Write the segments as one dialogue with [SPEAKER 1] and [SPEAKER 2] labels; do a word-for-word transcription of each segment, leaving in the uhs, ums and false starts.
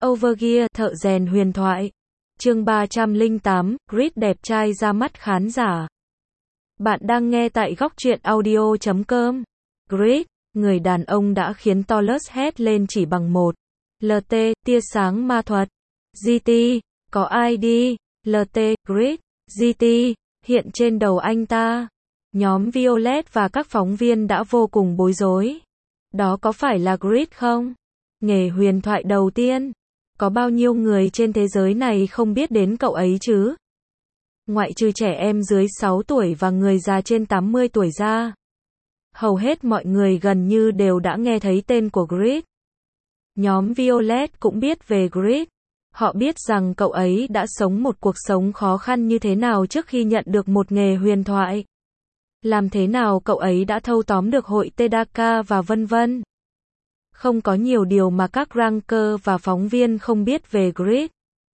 [SPEAKER 1] Overgear, thợ rèn huyền thoại. Chương ba trăm lẻ tám, Creed đẹp trai ra mắt khán giả. Bạn đang nghe tại góc truyện audio chấm com. Creed, người đàn ông đã khiến Taurus hét lên chỉ bằng một. lờ tê, tia sáng ma thuật. giê tê, có i đê, lờ tê, Creed, giê tê, hiện trên đầu anh ta. Nhóm Violet và các phóng viên đã vô cùng bối rối. Đó có phải là Creed không? Nghề huyền thoại đầu tiên. Có bao nhiêu người trên thế giới này không biết đến cậu ấy chứ? Ngoại trừ trẻ em dưới sáu tuổi và người già trên tám mươi tuổi ra. Hầu hết mọi người gần như đều đã nghe thấy tên của Creed. Nhóm Violet cũng biết về Creed. Họ biết rằng cậu ấy đã sống một cuộc sống khó khăn như thế nào trước khi nhận được một nghề huyền thoại. Làm thế nào cậu ấy đã thâu tóm được hội Tedaka và vân vân. Không có nhiều điều mà các ranker và phóng viên không biết về Creed.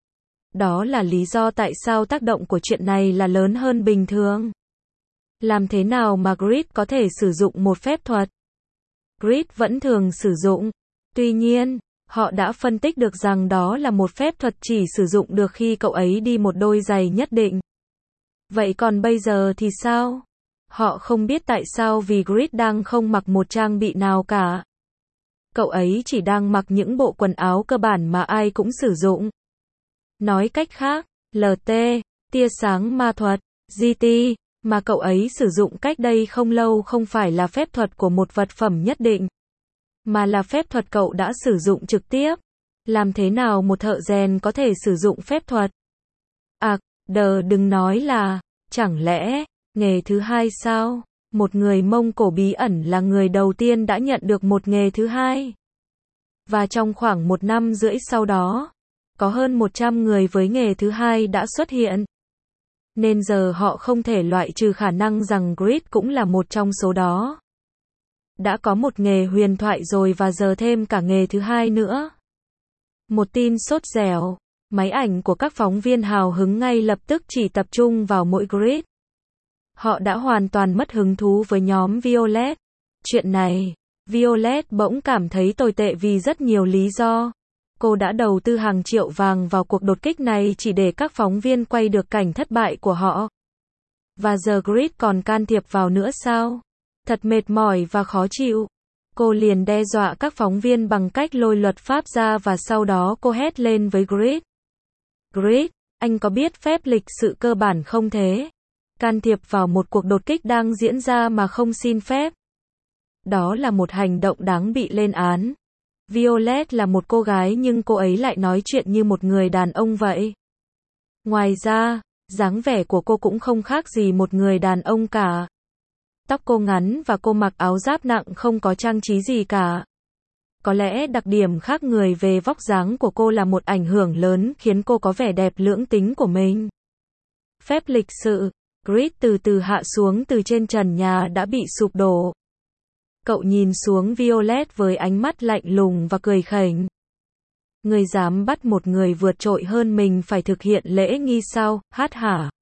[SPEAKER 1] Đó là lý do tại sao tác động của chuyện này là lớn hơn bình thường. Làm thế nào mà Creed có thể sử dụng một phép thuật? Creed vẫn thường sử dụng. Tuy nhiên, họ đã phân tích được rằng đó là một phép thuật chỉ sử dụng được khi cậu ấy đi một đôi giày nhất định. Vậy còn bây giờ thì sao? Họ không biết tại sao vì Creed đang không mặc một trang bị nào cả. Cậu ấy chỉ đang mặc những bộ quần áo cơ bản mà ai cũng sử dụng. Nói cách khác, lờ tê, tia sáng ma thuật, giê tê, mà cậu ấy sử dụng cách đây không lâu không phải là phép thuật của một vật phẩm nhất định, mà là phép thuật cậu đã sử dụng trực tiếp. Làm thế nào một thợ rèn có thể sử dụng phép thuật? À, đờ đừng nói là, chẳng lẽ, nghề thứ hai sao? Một người Mông Cổ bí ẩn là người đầu tiên đã nhận được một nghề thứ hai. Và trong khoảng một năm rưỡi sau đó, có hơn một trăm người với nghề thứ hai đã xuất hiện. Nên giờ họ không thể loại trừ khả năng rằng Creed cũng là một trong số đó. Đã có một nghề huyền thoại rồi và giờ thêm cả nghề thứ hai nữa. Một tin sốt dẻo, máy ảnh của các phóng viên hào hứng ngay lập tức chỉ tập trung vào mỗi Creed. Họ đã hoàn toàn mất hứng thú với nhóm Violet. Chuyện này, Violet bỗng cảm thấy tồi tệ vì rất nhiều lý do. Cô đã đầu tư hàng triệu vàng vào cuộc đột kích này chỉ để các phóng viên quay được cảnh thất bại của họ. Và giờ Creed còn can thiệp vào nữa sao? Thật mệt mỏi và khó chịu. Cô liền đe dọa các phóng viên bằng cách lôi luật pháp ra và sau đó cô hét lên với Creed. Creed, anh có biết phép lịch sự cơ bản không thế? Can thiệp vào một cuộc đột kích đang diễn ra mà không xin phép. Đó là một hành động đáng bị lên án. Violet là một cô gái nhưng cô ấy lại nói chuyện như một người đàn ông vậy. Ngoài ra, dáng vẻ của cô cũng không khác gì một người đàn ông cả. Tóc cô ngắn và cô mặc áo giáp nặng không có trang trí gì cả. Có lẽ đặc điểm khác người về vóc dáng của cô là một ảnh hưởng lớn khiến cô có vẻ đẹp lưỡng tính của mình. Phép lịch sự. Creed từ từ hạ xuống từ trên trần nhà đã bị sụp đổ. Cậu nhìn xuống Violet với ánh mắt lạnh lùng và cười khỉnh. Người dám bắt một người vượt trội hơn mình phải thực hiện lễ nghi sao, hát hả?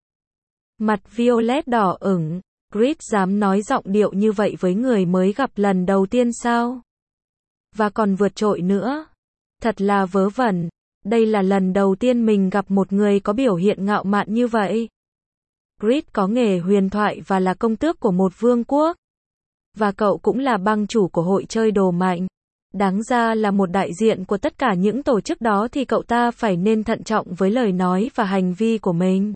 [SPEAKER 1] Mặt Violet đỏ ửng. Creed dám nói giọng điệu như vậy với người mới gặp lần đầu tiên sao? Và còn vượt trội nữa. Thật là vớ vẩn. Đây là lần đầu tiên mình gặp một người có biểu hiện ngạo mạn như vậy. Creed có nghề huyền thoại và là công tước của một vương quốc. Và cậu cũng là bang chủ của hội chơi đồ mạnh. Đáng ra là một đại diện của tất cả những tổ chức đó thì cậu ta phải nên thận trọng với lời nói và hành vi của mình.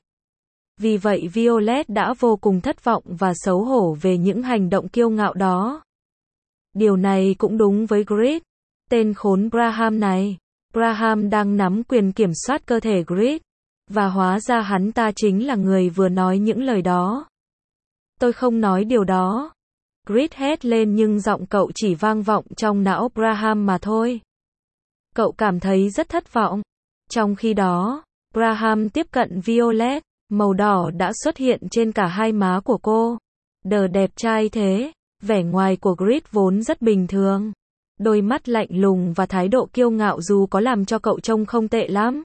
[SPEAKER 1] Vì vậy Violet đã vô cùng thất vọng và xấu hổ về những hành động kiêu ngạo đó. Điều này cũng đúng với Creed. Tên khốn Braham này. Braham đang nắm quyền kiểm soát cơ thể Creed. Và hóa ra hắn ta chính là người vừa nói những lời đó. Tôi không nói điều đó. Creed hét lên nhưng giọng cậu chỉ vang vọng trong não Braham mà thôi. Cậu cảm thấy rất thất vọng. Trong khi đó, Braham tiếp cận Violet. Màu đỏ đã xuất hiện trên cả hai má của cô. Đờ đẹp trai thế. Vẻ ngoài của Creed vốn rất bình thường. Đôi mắt lạnh lùng và thái độ kiêu ngạo dù có làm cho cậu trông không tệ lắm.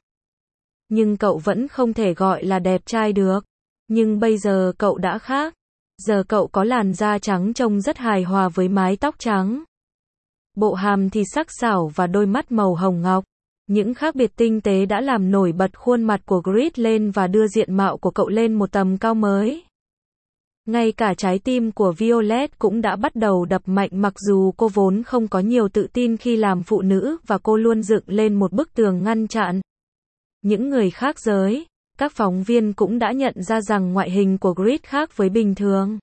[SPEAKER 1] Nhưng cậu vẫn không thể gọi là đẹp trai được. Nhưng bây giờ cậu đã khác. Giờ cậu có làn da trắng trông rất hài hòa với mái tóc trắng. Bộ hàm thì sắc sảo và đôi mắt màu hồng ngọc. Những khác biệt tinh tế đã làm nổi bật khuôn mặt của Grid lên và đưa diện mạo của cậu lên một tầm cao mới. Ngay cả trái tim của Violet cũng đã bắt đầu đập mạnh mặc dù cô vốn không có nhiều tự tin khi làm phụ nữ và cô luôn dựng lên một bức tường ngăn chặn. Những người khác giới, các phóng viên cũng đã nhận ra rằng ngoại hình của Grid khác với bình thường.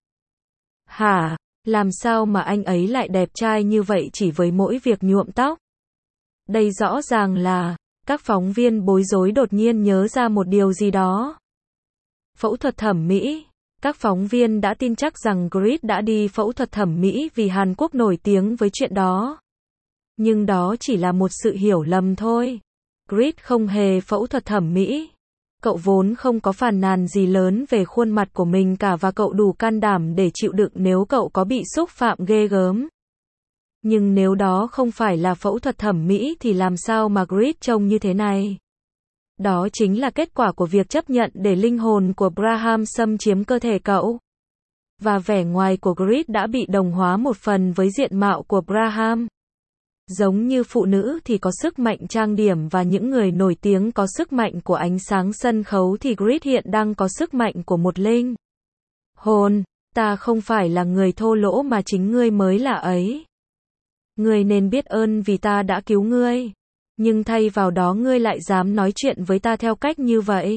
[SPEAKER 1] Hả? Làm sao mà anh ấy lại đẹp trai như vậy chỉ với mỗi việc nhuộm tóc? Đây rõ ràng là, các phóng viên bối rối đột nhiên nhớ ra một điều gì đó. Phẫu thuật thẩm mỹ. Các phóng viên đã tin chắc rằng Grid đã đi phẫu thuật thẩm mỹ vì Hàn Quốc nổi tiếng với chuyện đó. Nhưng đó chỉ là một sự hiểu lầm thôi. Grid không hề phẫu thuật thẩm mỹ. Cậu vốn không có phàn nàn gì lớn về khuôn mặt của mình cả và cậu đủ can đảm để chịu đựng nếu cậu có bị xúc phạm ghê gớm. Nhưng nếu đó không phải là phẫu thuật thẩm mỹ thì làm sao mà Grid trông như thế này? Đó chính là kết quả của việc chấp nhận để linh hồn của Braham xâm chiếm cơ thể cậu. Và vẻ ngoài của Grid đã bị đồng hóa một phần với diện mạo của Braham. Giống như phụ nữ thì có sức mạnh trang điểm và những người nổi tiếng có sức mạnh của ánh sáng sân khấu thì Grid hiện đang có sức mạnh của một linh hồn. Ta không phải là người thô lỗ mà chính ngươi mới là ấy. Ngươi nên biết ơn vì ta đã cứu ngươi. Nhưng thay vào đó ngươi lại dám nói chuyện với ta theo cách như vậy.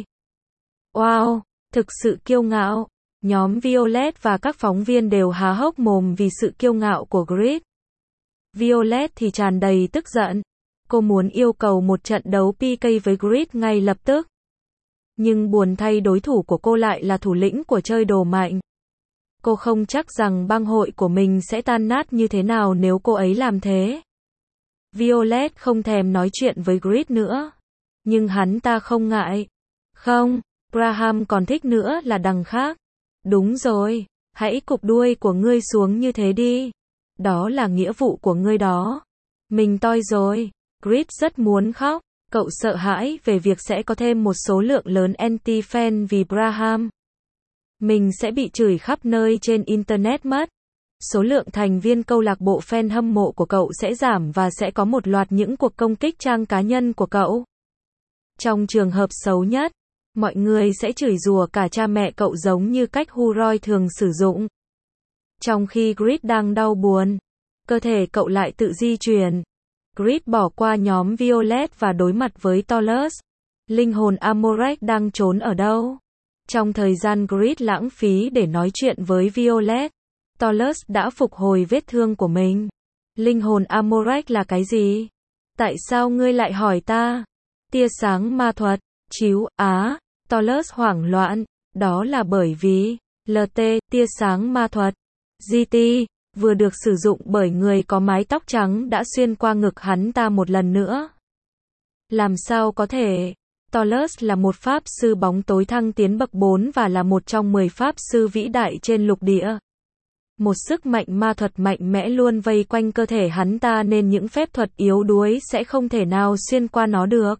[SPEAKER 1] Wow, thực sự kiêu ngạo. Nhóm Violet và các phóng viên đều há hốc mồm vì sự kiêu ngạo của Grid. Violet thì tràn đầy tức giận. Cô muốn yêu cầu một trận đấu pê ca với Grid ngay lập tức. Nhưng buồn thay đối thủ của cô lại là thủ lĩnh của chơi đồ mạnh. Cô không chắc rằng bang hội của mình sẽ tan nát như thế nào nếu cô ấy làm thế. Violet không thèm nói chuyện với Grid nữa. Nhưng hắn ta không ngại. Không, Braham còn thích nữa là đằng khác. Đúng rồi, hãy cụp đuôi của ngươi xuống như thế đi. Đó là nghĩa vụ của ngươi đó. Mình toi rồi. Grid rất muốn khóc. Cậu sợ hãi về việc sẽ có thêm một số lượng lớn anti-fan vì Braham. Mình sẽ bị chửi khắp nơi trên Internet mất. Số lượng thành viên câu lạc bộ fan hâm mộ của cậu sẽ giảm và sẽ có một loạt những cuộc công kích trang cá nhân của cậu. Trong trường hợp xấu nhất, mọi người sẽ chửi rủa cả cha mẹ cậu giống như cách Huroy thường sử dụng. Trong khi Grid đang đau buồn, cơ thể cậu lại tự di chuyển. Grid bỏ qua nhóm Violet và đối mặt với Taurus. Linh hồn Amorek đang trốn ở đâu? Trong thời gian Grid lãng phí để nói chuyện với Violet, Taurus đã phục hồi vết thương của mình. Linh hồn Amorek là cái gì? Tại sao ngươi lại hỏi ta? Tia sáng ma thuật. Chíu, á. Taurus hoảng loạn. Đó là bởi vì, lờ tê, tia sáng ma thuật. giê tê, vừa được sử dụng bởi người có mái tóc trắng đã xuyên qua ngực hắn ta một lần nữa. Làm sao có thể? Taurus là một pháp sư bóng tối thăng tiến bậc bốn và là một trong mười pháp sư vĩ đại trên lục địa. Một sức mạnh ma thuật mạnh mẽ luôn vây quanh cơ thể hắn ta nên những phép thuật yếu đuối sẽ không thể nào xuyên qua nó được.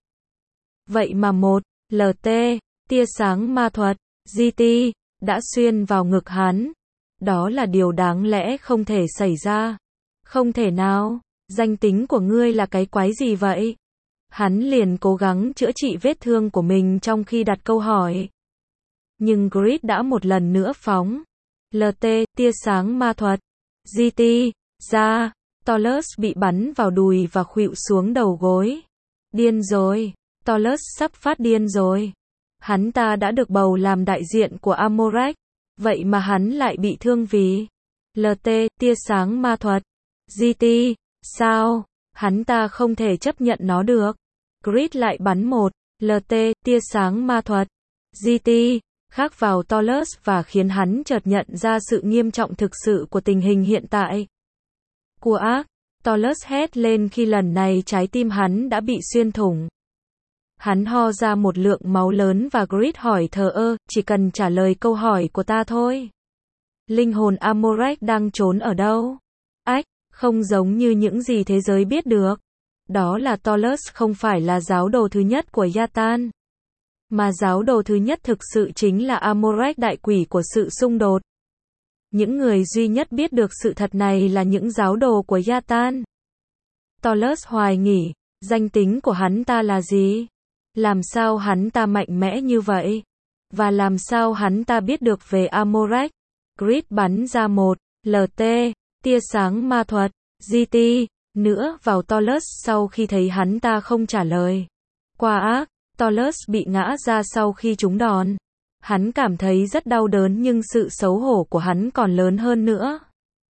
[SPEAKER 1] Vậy mà một, lờ tê, tia sáng ma thuật, giê tê, đã xuyên vào ngực hắn. Đó là điều đáng lẽ không thể xảy ra. Không thể nào, danh tính của ngươi là cái quái gì vậy? Hắn liền cố gắng chữa trị vết thương của mình trong khi đặt câu hỏi. Nhưng Grid đã một lần nữa phóng. lờ tê, tia sáng ma thuật. giê tê, ra. Taurus bị bắn vào đùi và khuỵu xuống đầu gối. Điên rồi. Taurus sắp phát điên rồi. Hắn ta đã được bầu làm đại diện của Amorek. Vậy mà hắn lại bị thương vì lờ tê, tia sáng ma thuật. giê tê, sao? Hắn ta không thể chấp nhận nó được. Grid lại bắn một, lờ tê, tia sáng ma thuật. giê tê, khác vào Taurus và khiến hắn chợt nhận ra sự nghiêm trọng thực sự của tình hình hiện tại. Của ác, Taurus hét lên khi lần này trái tim hắn đã bị xuyên thủng. Hắn ho ra một lượng máu lớn và Grid hỏi thờ ơ, chỉ cần trả lời câu hỏi của ta thôi. Linh hồn Amorek đang trốn ở đâu? Ách, không giống như những gì thế giới biết được. Đó là Taurus không phải là giáo đồ thứ nhất của Yatan. Mà giáo đồ thứ nhất thực sự chính là Amorek đại quỷ của sự xung đột. Những người duy nhất biết được sự thật này là những giáo đồ của Yatan. Taurus hoài nghỉ, Danh tính của hắn ta là gì? Làm sao hắn ta mạnh mẽ như vậy? Và làm sao hắn ta biết được về Amorak? Grid bắn ra một lờ tê, tia sáng ma thuật, giê tê, nữa vào Taurus sau khi thấy hắn ta không trả lời. Qua ác, Taurus bị ngã ra sau khi trúng đòn. Hắn cảm thấy rất đau đớn nhưng sự xấu hổ của hắn còn lớn hơn nữa.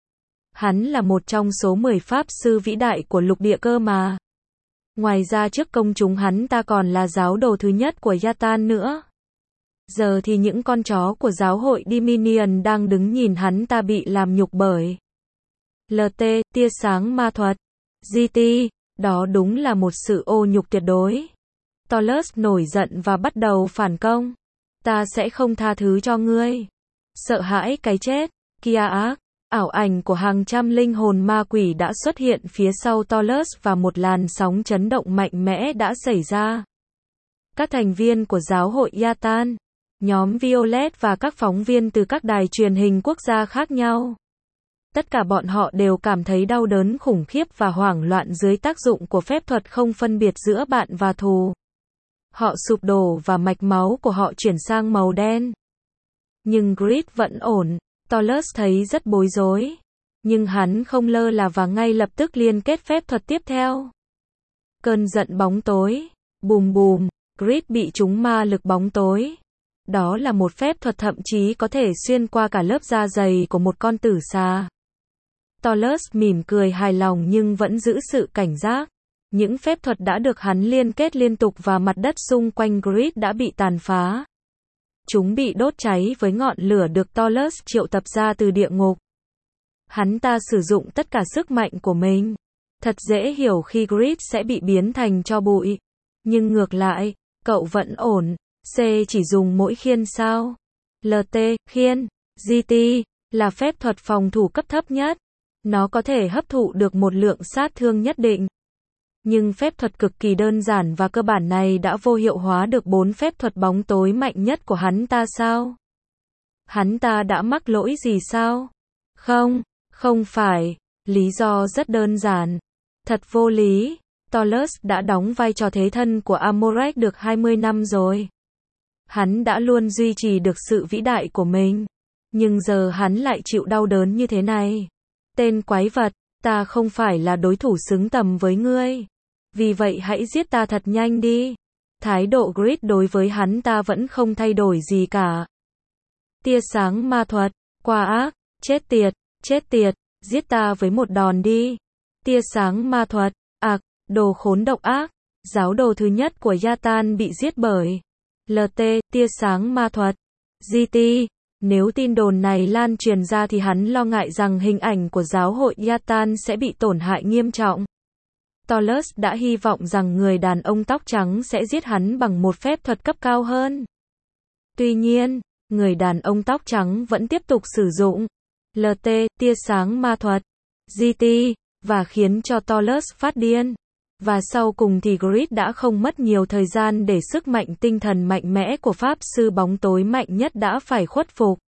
[SPEAKER 1] Hắn là một trong số mười pháp sư vĩ đại của lục địa cơ mà. Ngoài ra trước công chúng hắn ta còn là giáo đồ thứ nhất của Yatan nữa. Giờ thì những con chó của giáo hội Dominion đang đứng nhìn hắn ta bị làm nhục bởi lờ tê, tia sáng ma thuật, giê tê, đó đúng là một sự ô nhục tuyệt đối. Taurus nổi giận và bắt đầu phản công. Ta sẽ không tha thứ cho ngươi. Sợ hãi cái chết, kia ác, ảo ảnh của hàng trăm linh hồn ma quỷ đã xuất hiện phía sau Taurus và một làn sóng chấn động mạnh mẽ đã xảy ra. Các thành viên của giáo hội Yatan, nhóm Violet và các phóng viên từ các đài truyền hình quốc gia khác nhau. Tất cả bọn họ đều cảm thấy đau đớn khủng khiếp và hoảng loạn dưới tác dụng của phép thuật không phân biệt giữa bạn và thù. Họ sụp đổ và mạch máu của họ chuyển sang màu đen. Nhưng Grid vẫn ổn. Taurus thấy rất bối rối. Nhưng hắn không lơ là và ngay lập tức liên kết phép thuật tiếp theo. Cơn giận bóng tối. Bùm bùm. Grid bị trúng ma lực bóng tối. Đó là một phép thuật thậm chí có thể xuyên qua cả lớp da dày của một con tử xà. Taurus mỉm cười hài lòng nhưng vẫn giữ sự cảnh giác. Những phép thuật đã được hắn liên kết liên tục và mặt đất xung quanh Grid đã bị tàn phá. Chúng bị đốt cháy với ngọn lửa được Taurus triệu tập ra từ địa ngục. Hắn ta sử dụng tất cả sức mạnh của mình. Thật dễ hiểu khi Grid sẽ bị biến thành tro bụi. Nhưng ngược lại, cậu vẫn ổn. C chỉ dùng mỗi khiên sao? lờ tê, khiên, giê tê, là phép thuật phòng thủ cấp thấp nhất. Nó có thể hấp thụ được một lượng sát thương nhất định. Nhưng phép thuật cực kỳ đơn giản và cơ bản này đã vô hiệu hóa được bốn phép thuật bóng tối mạnh nhất của hắn ta sao? Hắn ta đã mắc lỗi gì sao? Không, không phải. Lý do rất đơn giản. Thật vô lý. Taurus đã đóng vai trò thế thân của Amorak được hai mươi năm rồi. Hắn đã luôn duy trì được sự vĩ đại của mình. Nhưng giờ hắn lại chịu đau đớn như thế này. Tên quái vật, ta không phải là đối thủ xứng tầm với ngươi. Vì vậy hãy giết ta thật nhanh đi. Thái độ Grid đối với hắn ta vẫn không thay đổi gì cả. Tia sáng ma thuật, qua ác, chết tiệt, chết tiệt, giết ta với một đòn đi. Tia sáng ma thuật, ạc, đồ khốn độc ác. Giáo đồ thứ nhất của Yatan bị giết bởi lờ tê, tia sáng ma thuật, giê tê. Nếu tin đồn này lan truyền ra thì hắn lo ngại rằng hình ảnh của giáo hội Yatan sẽ bị tổn hại nghiêm trọng. Taurus đã hy vọng rằng người đàn ông tóc trắng sẽ giết hắn bằng một phép thuật cấp cao hơn. Tuy nhiên, người đàn ông tóc trắng vẫn tiếp tục sử dụng lờ tê, tia sáng ma thuật, giê tê, và khiến cho Taurus phát điên. Và sau cùng thì Grid đã không mất nhiều thời gian để sức mạnh tinh thần mạnh mẽ của pháp sư bóng tối mạnh nhất đã phải khuất phục.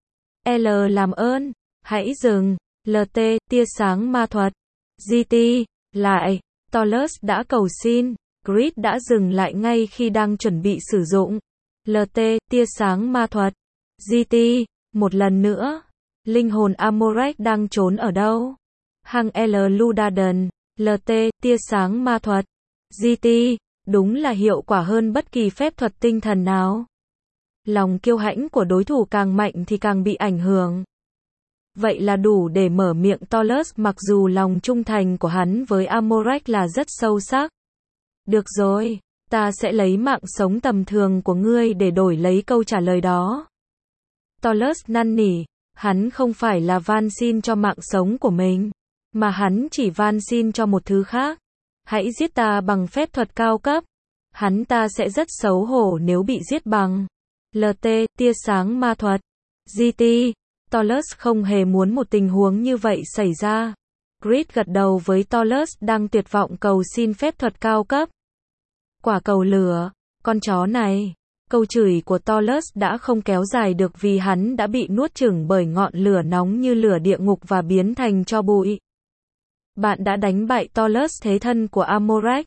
[SPEAKER 1] L làm ơn, hãy dừng, lờ tê, tia sáng ma thuật, giê tê, lại, Taurus đã cầu xin, Grid đã dừng lại ngay khi đang chuẩn bị sử dụng lờ tê, tia sáng ma thuật, giê tê, một lần nữa. Linh hồn Amorak đang trốn ở đâu? Hang L Ludaden. lờ tê, tia sáng ma thuật, giê tê, đúng là hiệu quả hơn bất kỳ phép thuật tinh thần nào. Lòng kiêu hãnh của đối thủ càng mạnh thì càng bị ảnh hưởng. Vậy là đủ để mở miệng Taurus mặc dù lòng trung thành của hắn với Amorak là rất sâu sắc. Được rồi, ta sẽ lấy mạng sống tầm thường của ngươi để đổi lấy câu trả lời đó. Taurus năn nỉ, hắn không phải là van xin cho mạng sống của mình. Mà hắn chỉ van xin cho một thứ khác. Hãy giết ta bằng phép thuật cao cấp. Hắn ta sẽ rất xấu hổ nếu bị giết bằng lờ tê, tia sáng ma thuật, giê tê. Taurus không hề muốn một tình huống như vậy xảy ra. Grid gật đầu với Taurus đang tuyệt vọng cầu xin phép thuật cao cấp. Quả cầu lửa, con chó này. Câu chửi của Taurus đã không kéo dài được vì hắn đã bị nuốt chửng bởi ngọn lửa nóng như lửa địa ngục và biến thành tro bụi. Bạn đã đánh bại Taurus thế thân của Amorak.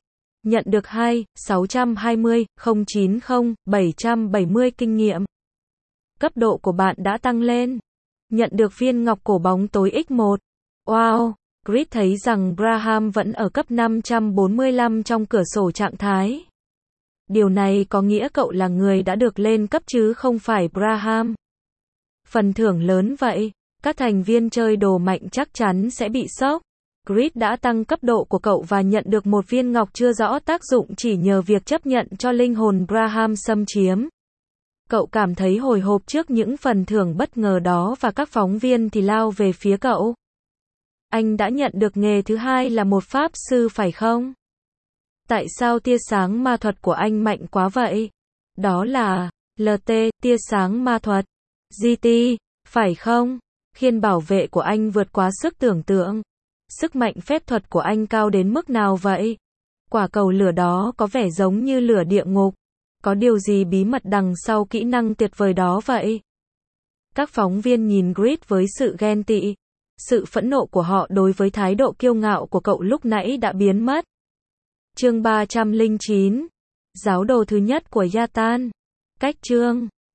[SPEAKER 1] Nhận được hai, sáu trăm hai mươi, không chín không, bảy trăm bảy mươi kinh nghiệm. Cấp độ của bạn đã tăng lên. Nhận được viên ngọc cổ bóng tối nhân một. Wow! Grid thấy rằng Graham vẫn ở cấp năm trăm bốn mươi lăm trong cửa sổ trạng thái. Điều này có nghĩa cậu là người đã được lên cấp chứ không phải Graham. Phần thưởng lớn vậy, các thành viên chơi đồ mạnh chắc chắn sẽ bị sốc. Grid đã tăng cấp độ của cậu và nhận được một viên ngọc chưa rõ tác dụng chỉ nhờ việc chấp nhận cho linh hồn Graham xâm chiếm. Cậu cảm thấy hồi hộp trước những phần thưởng bất ngờ đó và các phóng viên thì lao về phía cậu. Anh đã nhận được nghề thứ hai là một pháp sư phải không? Tại sao tia sáng ma thuật của anh mạnh quá vậy? Đó là lờ tê, tia sáng ma thuật. giê tê, phải không? Khiên bảo vệ của anh vượt quá sức tưởng tượng. Sức mạnh phép thuật của anh cao đến mức nào vậy? Quả cầu lửa đó có vẻ giống như lửa địa ngục. Có điều gì bí mật đằng sau kỹ năng tuyệt vời đó vậy? Các phóng viên nhìn Grid với sự ghen tị. Sự phẫn nộ của họ đối với thái độ kiêu ngạo của cậu lúc nãy đã biến mất. Chương ba trăm lẻ chín. Giáo đồ thứ nhất của Yatan. Cách chương